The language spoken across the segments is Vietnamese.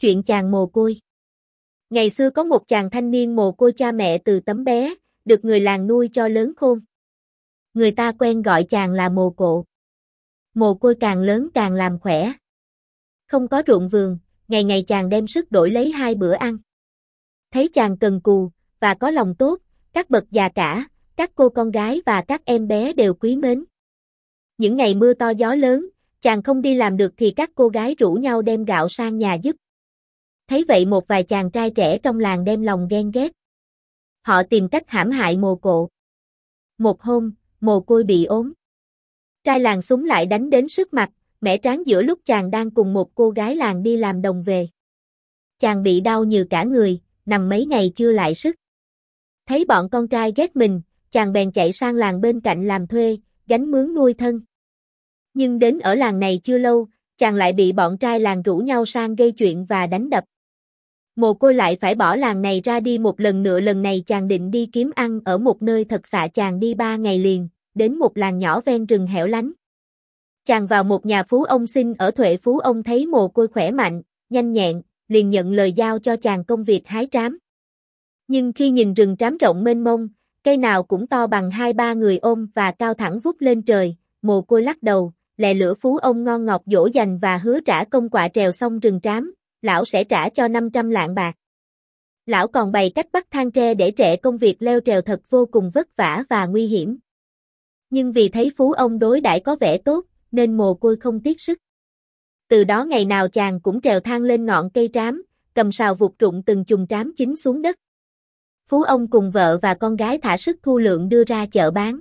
Chuyện chàng mồ côi. Ngày xưa có một chàng thanh niên mồ côi cha mẹ từ tấm bé, được người làng nuôi cho lớn khôn. Người ta quen gọi chàng là mồ cộ. Mồ côi càng lớn càng làm khỏe. Không có ruộng vườn, ngày ngày chàng đem sức đổi lấy 2 bữa ăn. Thấy chàng cần cù, và có lòng tốt, các bậc già cả, các cô con gái và các em bé đều quý mến. Những ngày mưa to gió lớn, chàng không đi làm được thì các cô gái rủ nhau đem gạo sang nhà giúp. Thấy vậy một vài chàng trai trẻ trong làng đem lòng ghen ghét. Họ tìm cách hãm hại mồ cộ. Một hôm, mồ côi bị ốm. Trai làng súng lại đánh đến sứt mặt, mẻ trán giữa lúc chàng đang cùng một cô gái làng đi làm đồng về. Chàng bị đau nhừ cả người, nằm mấy ngày chưa lại sức. Thấy bọn con trai ghét mình, chàng bèn chạy sang làng bên cạnh làm thuê, gánh mướn nuôi thân. Nhưng đến ở làng này chưa lâu, chàng lại bị bọn trai làng rủ nhau sang gây chuyện và đánh đập. Mồ côi lại phải bỏ làng này ra đi một lần nữa. Lần này chàng định đi kiếm ăn ở một nơi thật xa. Chàng đi 3 ngày liền, đến một làng nhỏ ven rừng hẻo lánh. Chàng vào một nhà phú ông xin ở thuê. Phú ông thấy mồ côi khỏe mạnh, nhanh nhẹn, liền nhận lời giao cho chàng công việc hái trám. Nhưng khi nhìn rừng trám rộng mênh mông, cây nào cũng to bằng 2-3 người ôm và cao thẳng vút lên trời, mồ côi lắc đầu, lè lửa. Phú ông ngon ngọt dỗ dành và hứa trả công quạ trèo xong rừng trám, lão sẽ trả cho 500 lạng bạc. Lão còn bày cách bắt thang tre để trẹ công việc leo trèo thật vô cùng vất vả và nguy hiểm. Nhưng vì thấy phú ông đối đãi có vẻ tốt, nên mồ côi không tiếc sức. Từ đó ngày nào chàng cũng trèo thang lên ngọn cây trám, cầm sào vụt rụng từng chùm trám chín xuống đất. Phú ông cùng vợ và con gái thả sức thu lượng đưa ra chợ bán.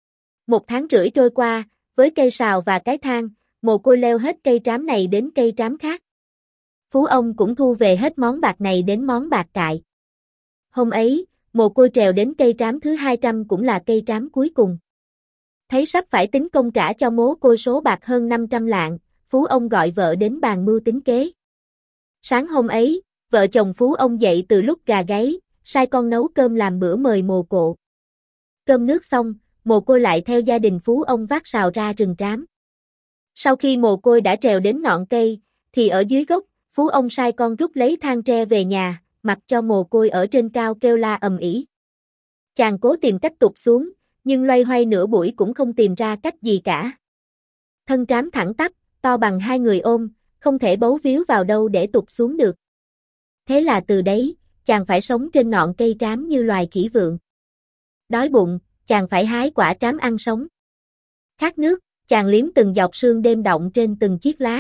1 tháng rưỡi trôi qua, với cây sào và cái thang, mồ côi leo hết cây trám này đến cây trám khác. Phú ông cũng thu về hết món bạc này đến món bạc cại. Hôm ấy, mồ côi trèo đến cây trám thứ 200 cũng là cây trám cuối cùng. Thấy sắp phải tính công trả cho mồ côi số bạc hơn 500 lạng, Phú ông gọi vợ đến bàn mưu tính kế. Sáng hôm ấy, vợ chồng Phú ông dậy từ lúc gà gáy, sai con nấu cơm làm bữa mời mồ cộ. Cơm nước xong, mồ côi lại theo gia đình Phú ông vác sào ra rừng trám. Sau khi mồ côi đã trèo đến ngọn cây, thì ở dưới gốc, Phú ông sai con rút lấy thang tre về nhà, mặc cho mồ côi ở trên cao kêu la ầm ĩ. Chàng cố tìm cách tụt xuống, nhưng loay hoay nửa buổi cũng không tìm ra cách gì cả. Thân trám thẳng tắp, to bằng 2 người ôm, không thể bấu víu vào đâu để tụt xuống được. Thế là từ đấy, chàng phải sống trên ngọn cây trám như loài khỉ vượn. Đói bụng, chàng phải hái quả trám ăn sống. Khát nước, chàng liếm từng giọt sương đêm đọng trên từng chiếc lá.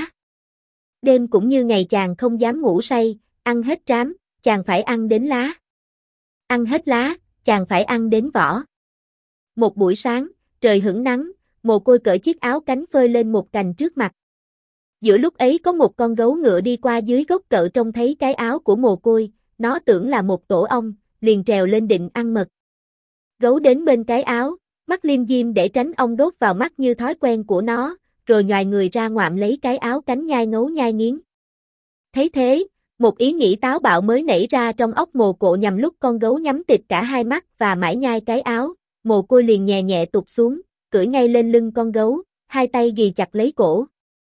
Đêm cũng như ngày chàng không dám ngủ say, ăn hết trám, chàng phải ăn đến lá. Ăn hết lá, chàng phải ăn đến vỏ. Một buổi sáng, trời hửng nắng, mồ côi cởi chiếc áo cánh phơi lên một cành trước mặt. Giữa lúc ấy có một con gấu ngựa đi qua dưới gốc cợ, trông thấy cái áo của mồ côi, nó tưởng là một tổ ong, liền trèo lên định ăn mật. Gấu đến bên cái áo, mắt liêm diêm để tránh ong đốt vào mắt như thói quen của nó, rồi nhoài người ra ngoạm lấy cái áo cánh nhai ngấu nhai nghiến. Thấy thế, một ý nghĩ táo bạo mới nảy ra trong óc mồ cộ. Nhằm lúc con gấu nhắm tịt cả hai mắt và mãi nhai cái áo, mồ côi liền nhẹ nhẹ tụt xuống, cưỡi ngay lên lưng con gấu, hai tay ghì chặt lấy cổ.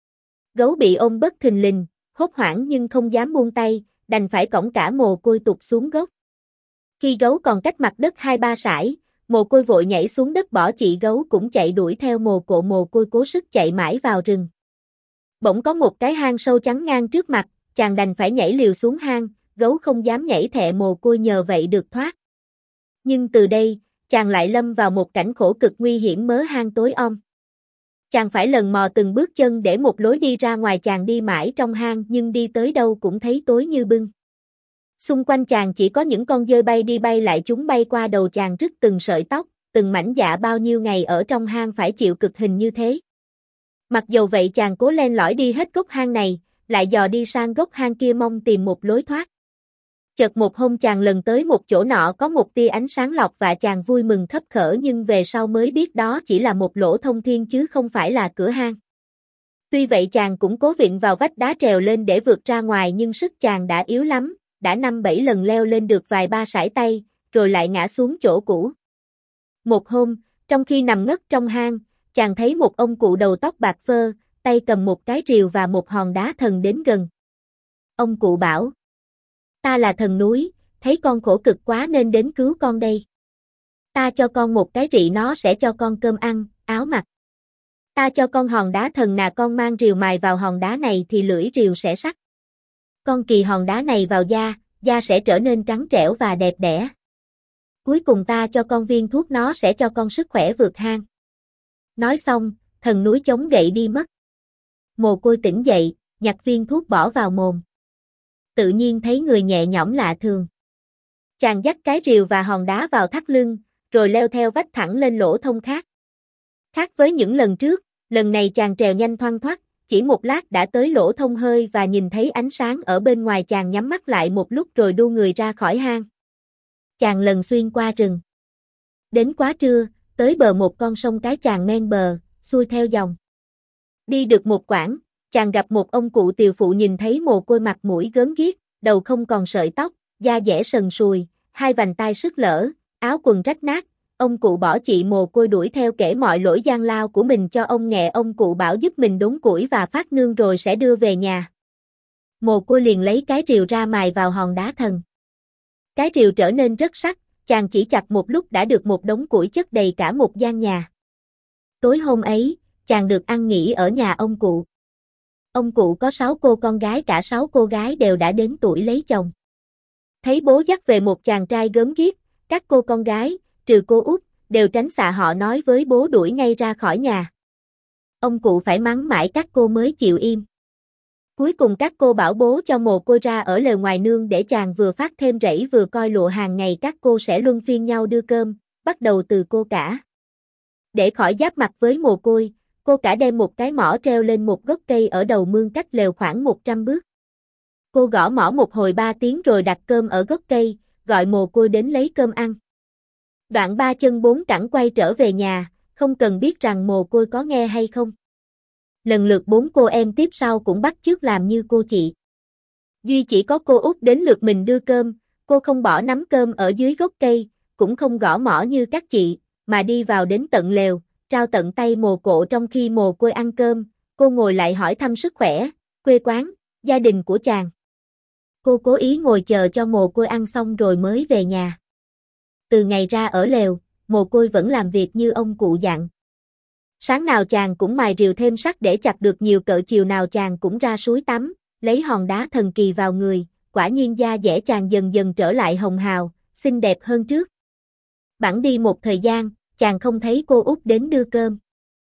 Gấu bị ôm bất thình lình, hốt hoảng nhưng không dám buông tay, đành phải cõng cả mồ côi tụt xuống gốc. Khi gấu còn cách mặt đất 2-3 sải, mồ côi vội nhảy xuống đất bỏ chị gấu cũng chạy đuổi theo mồ cộ. Mồ côi cố sức chạy mãi vào rừng. Bỗng có một cái hang sâu chắn ngang trước mặt, chàng đành phải nhảy liều xuống hang, gấu không dám nhảy thẹ mồ côi nhờ vậy được thoát. Nhưng từ đây, chàng lại lâm vào một cảnh khổ cực nguy hiểm. Mớ hang tối om. Chàng phải lần mò từng bước chân để một lối đi ra ngoài. Chàng đi mãi trong hang nhưng đi tới đâu cũng thấy tối như bưng. Xung quanh chàng chỉ có những con dơi bay đi bay lại, chúng bay qua đầu chàng rứt từng sợi tóc, từng mảnh dạ. Bao nhiêu ngày ở trong hang phải chịu cực hình như thế. Mặc dầu vậy chàng cố len lỏi đi hết gốc hang này, lại dò đi sang gốc hang kia mong tìm một lối thoát. Chợt một hôm chàng lần tới một chỗ nọ có một tia ánh sáng lọc và chàng vui mừng khấp khởi, nhưng về sau mới biết đó chỉ là một lỗ thông thiên chứ không phải là cửa hang. Tuy vậy chàng cũng cố vịn vào vách đá trèo lên để vượt ra ngoài, nhưng sức chàng đã yếu lắm, đã 5-7 lần leo lên được vài ba sải tay, rồi lại ngã xuống chỗ cũ. Một hôm, trong khi nằm ngất trong hang, chàng thấy một ông cụ đầu tóc bạc phơ, tay cầm một cái rìu và một hòn đá thần đến gần. Ông cụ bảo. Ta là thần núi, thấy con khổ cực quá nên đến cứu con đây. Ta cho con một cái rị nó sẽ cho con cơm ăn, áo mặc. Ta cho con hòn đá thần nà con mang rìu mài vào hòn đá này thì lưỡi rìu sẽ sắc. Con kỳ hòn đá này vào da, da sẽ trở nên trắng trẻo và đẹp đẽ. Cuối cùng ta cho con viên thuốc nó sẽ cho con sức khỏe vượt hang. Nói xong, thần núi chống gậy đi mất. Mồ côi tỉnh dậy, nhặt viên thuốc bỏ vào mồm. Tự nhiên thấy người nhẹ nhõm lạ thường. Chàng dắt cái rìu và hòn đá vào thắt lưng, rồi leo theo vách thẳng lên lỗ thông khác. Khác với những lần trước, lần này chàng trèo nhanh thoăn thoắt, chỉ một lát đã tới lỗ thông hơi và nhìn thấy ánh sáng ở bên ngoài. Chàng nhắm mắt lại một lúc rồi đu người ra khỏi hang. Chàng lần xuyên qua rừng. Đến quá trưa, tới bờ một con sông cái chàng men bờ, xuôi theo dòng. Đi được một quãng, chàng gặp một ông cụ tiều phụ nhìn thấy mồ côi mặt mũi gớm ghiếc, đầu không còn sợi tóc, da dẻ sần sùi, hai vành tai sứt lở, áo quần rách nát. Ông cụ bỏ chị mồ côi đuổi theo kể mọi lỗi gian lao của mình cho ông nghe. Ông cụ bảo giúp mình đốn củi và phát nương rồi sẽ đưa về nhà. Mồ côi liền lấy cái rìu ra mài vào hòn đá thần. Cái rìu trở nên rất sắc, chàng chỉ chặt một lúc đã được một đống củi chất đầy cả một gian nhà. Tối hôm ấy, chàng được ăn nghỉ ở nhà ông cụ. Ông cụ có 6 cô con gái, cả 6 cô gái đều đã đến tuổi lấy chồng. Thấy bố dắt về một chàng trai gớm ghiếc, các cô con gái, trừ cô út, đều tránh xạ họ nói với bố đuổi ngay ra khỏi nhà. Ông cụ phải mắng mãi các cô mới chịu im. Cuối cùng các cô bảo bố cho mồ côi ra ở lều ngoài nương để chàng vừa phát thêm rẫy vừa coi lụa. Hàng ngày các cô sẽ luân phiên nhau đưa cơm, bắt đầu từ cô cả. Để khỏi giáp mặt với mồ côi, cô cả đem một cái mõ treo lên một gốc cây ở đầu mương cách lều khoảng 100 bước. Cô gõ mõ một hồi 3 tiếng rồi đặt cơm ở gốc cây, gọi mồ côi đến lấy cơm ăn. Đoạn 3 chân 4 cẳng quay trở về nhà, không cần biết rằng mồ côi có nghe hay không. Lần lượt 4 cô em tiếp sau cũng bắt chước làm như cô chị. Duy chỉ có cô út đến lượt mình đưa cơm, cô không bỏ nắm cơm ở dưới gốc cây, cũng không gõ mõ như các chị, mà đi vào đến tận lều, trao tận tay mồ cộ. Trong khi mồ côi ăn cơm, cô ngồi lại hỏi thăm sức khỏe, quê quán, gia đình của chàng. Cô cố ý ngồi chờ cho mồ côi ăn xong rồi mới về nhà. Từ ngày ra ở lều, mồ côi vẫn làm việc như ông cụ dặn. Sáng nào chàng cũng mài rìu thêm sắt để chặt được nhiều cỡ, chiều nào chàng cũng ra suối tắm, lấy hòn đá thần kỳ vào người, quả nhiên da dẻ chàng dần dần trở lại hồng hào, xinh đẹp hơn trước. Bẵng đi một thời gian, chàng không thấy cô út đến đưa cơm.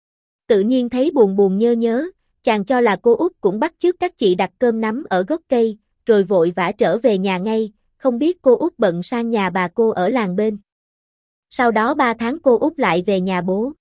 Tự nhiên thấy buồn buồn nhớ nhớ, chàng cho là cô út cũng bắt chước các chị đặt cơm nắm ở gốc cây, rồi vội vã trở về nhà ngay, không biết cô út bận sang nhà bà cô ở làng bên. Sau đó 3 tháng cô út lại về nhà bố.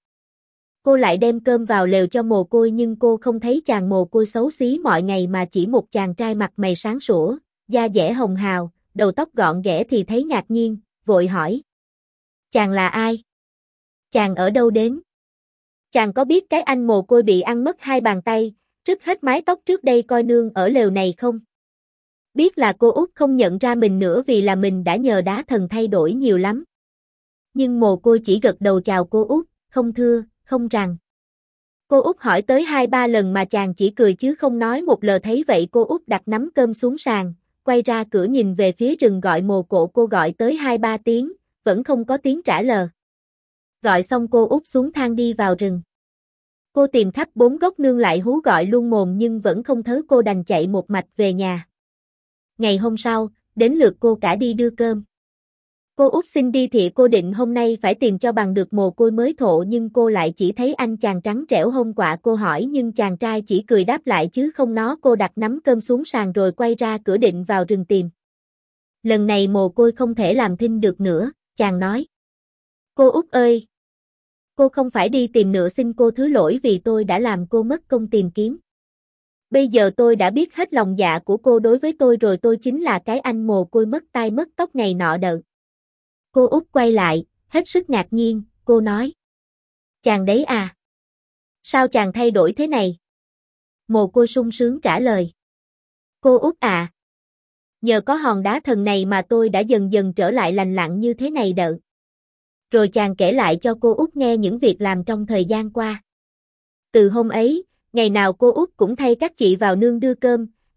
Cô lại đem cơm vào lều cho mồ côi nhưng cô không thấy chàng mồ côi xấu xí mọi ngày mà chỉ một chàng trai mặt mày sáng sủa, da dẻ hồng hào, đầu tóc gọn ghẽ thì thấy ngạc nhiên, vội hỏi. Chàng là ai? Chàng ở đâu đến? Chàng có biết cái anh mồ côi bị ăn mất 2 bàn tay, rứt hết mái tóc trước đây coi nương ở lều này không? Biết là cô út không nhận ra mình nữa vì là mình đã nhờ đá thần thay đổi nhiều lắm. Nhưng mồ côi chỉ gật đầu chào cô út, không thưa, không rằng. Cô út hỏi tới 2-3 lần mà chàng chỉ cười chứ không nói một lời. Thấy vậy cô út đặt nắm cơm xuống sàn, quay ra cửa nhìn về phía rừng gọi mồ cộ. Cô gọi tới 2-3 tiếng, vẫn không có tiếng trả lời. Gọi xong cô út xuống thang đi vào rừng. Cô tìm khắp 4 gốc nương lại hú gọi luôn mồm nhưng vẫn không thấy. Cô đành chạy một mạch về nhà. Ngày hôm sau, đến lượt cô cả đi đưa cơm. Cô út xin đi thì cô định hôm nay phải tìm cho bằng được mồ côi mới thộ nhưng cô lại chỉ thấy anh chàng trắng trẻo hôm qua. Cô hỏi nhưng chàng trai chỉ cười đáp lại chứ không nói. Cô đặt nắm cơm xuống sàn rồi quay ra cửa định vào rừng tìm. Lần này mồ côi không thể làm thinh được nữa, chàng nói. Cô út ơi! Cô không phải đi tìm nữa, xin cô thứ lỗi vì tôi đã làm cô mất công tìm kiếm. Bây giờ tôi đã biết hết lòng dạ của cô đối với tôi rồi, tôi chính là cái anh mồ côi mất tai mất tóc ngày nọ đợt. Cô út quay lại, hết sức ngạc nhiên, cô nói. Chàng đấy à? Sao chàng thay đổi thế này? Mồ côi sung sướng trả lời. Cô út à? Nhờ có hòn đá thần này mà tôi đã dần dần trở lại lành lặn như thế này đợt. Rồi chàng kể lại cho cô út nghe những việc làm trong thời gian qua. Từ hôm ấy, ngày nào cô út cũng thay các chị vào nương đưa cơm,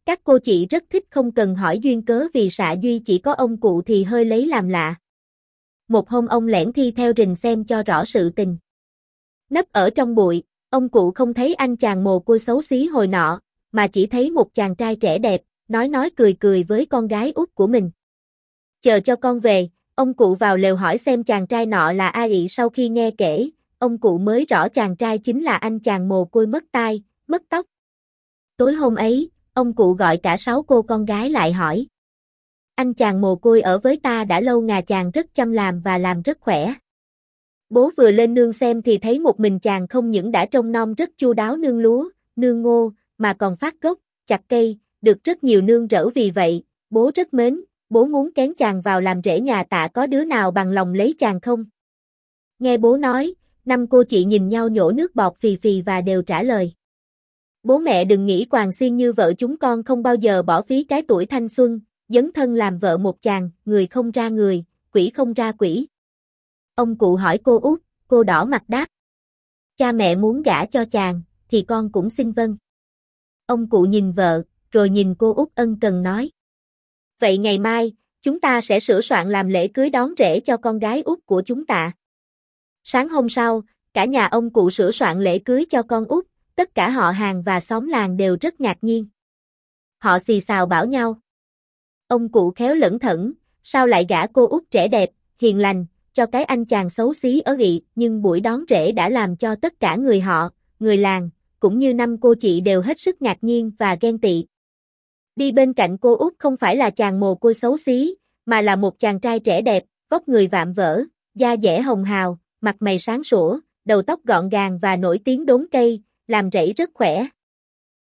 Các cô chị rất thích không cần hỏi duyên cớ vì xạ duy chỉ có ông cụ thì hơi lấy làm lạ. Một hôm ông lẻn thi theo rình xem cho rõ sự tình. Nấp ở trong bụi, ông cụ không thấy anh chàng mồ côi xấu xí hồi nọ, mà chỉ thấy một chàng trai trẻ đẹp, nói cười cười với con gái út của mình. Chờ cho con về, ông cụ vào lều hỏi xem chàng trai nọ là ai. Sau khi nghe kể, ông cụ mới rõ chàng trai chính là anh chàng mồ côi mất tai, mất tóc. Tối hôm ấy, ông cụ gọi cả 6 cô con gái lại hỏi. Anh chàng mồ côi ở với ta đã lâu, ngà chàng rất chăm làm và làm rất khỏe. Bố vừa lên nương xem thì thấy một mình chàng không những đã trông nom rất chu đáo nương lúa, nương ngô, mà còn phát gốc, chặt cây, được rất nhiều nương rỡ, vì vậy, bố rất mến, bố muốn kén chàng vào làm rể nhà tạ, có đứa nào bằng lòng lấy chàng không? Nghe bố nói, 5 cô chị nhìn nhau nhổ nước bọt phì phì và đều trả lời. Bố mẹ đừng nghĩ quàng xiên như vợ chúng con không bao giờ bỏ phí cái tuổi thanh xuân, dấn thân làm vợ một chàng, người không ra người, quỷ không ra quỷ. Ông cụ hỏi cô út, cô đỏ mặt đáp. Cha mẹ muốn gả cho chàng, thì con cũng xin vâng. Ông cụ nhìn vợ, rồi nhìn cô út ân cần nói. Vậy ngày mai, chúng ta sẽ sửa soạn làm lễ cưới đón rể cho con gái út của chúng ta. Sáng hôm sau, cả nhà ông cụ sửa soạn lễ cưới cho con út, tất cả họ hàng và xóm làng đều rất ngạc nhiên. Họ xì xào bảo nhau. Ông cụ khéo lẩn thẩn, sao lại gả cô út trẻ đẹp, hiền lành, cho cái anh chàng xấu xí ớ ị, nhưng buổi đón rể đã làm cho tất cả người họ, người làng, cũng như 5 cô chị đều hết sức ngạc nhiên và ghen tị. Đi bên cạnh cô út không phải là chàng mồ côi xấu xí, mà là một chàng trai trẻ đẹp, vóc người vạm vỡ, da dẻ hồng hào, mặt mày sáng sủa, đầu tóc gọn gàng và nổi tiếng đốn cây, làm rẫy rất khỏe.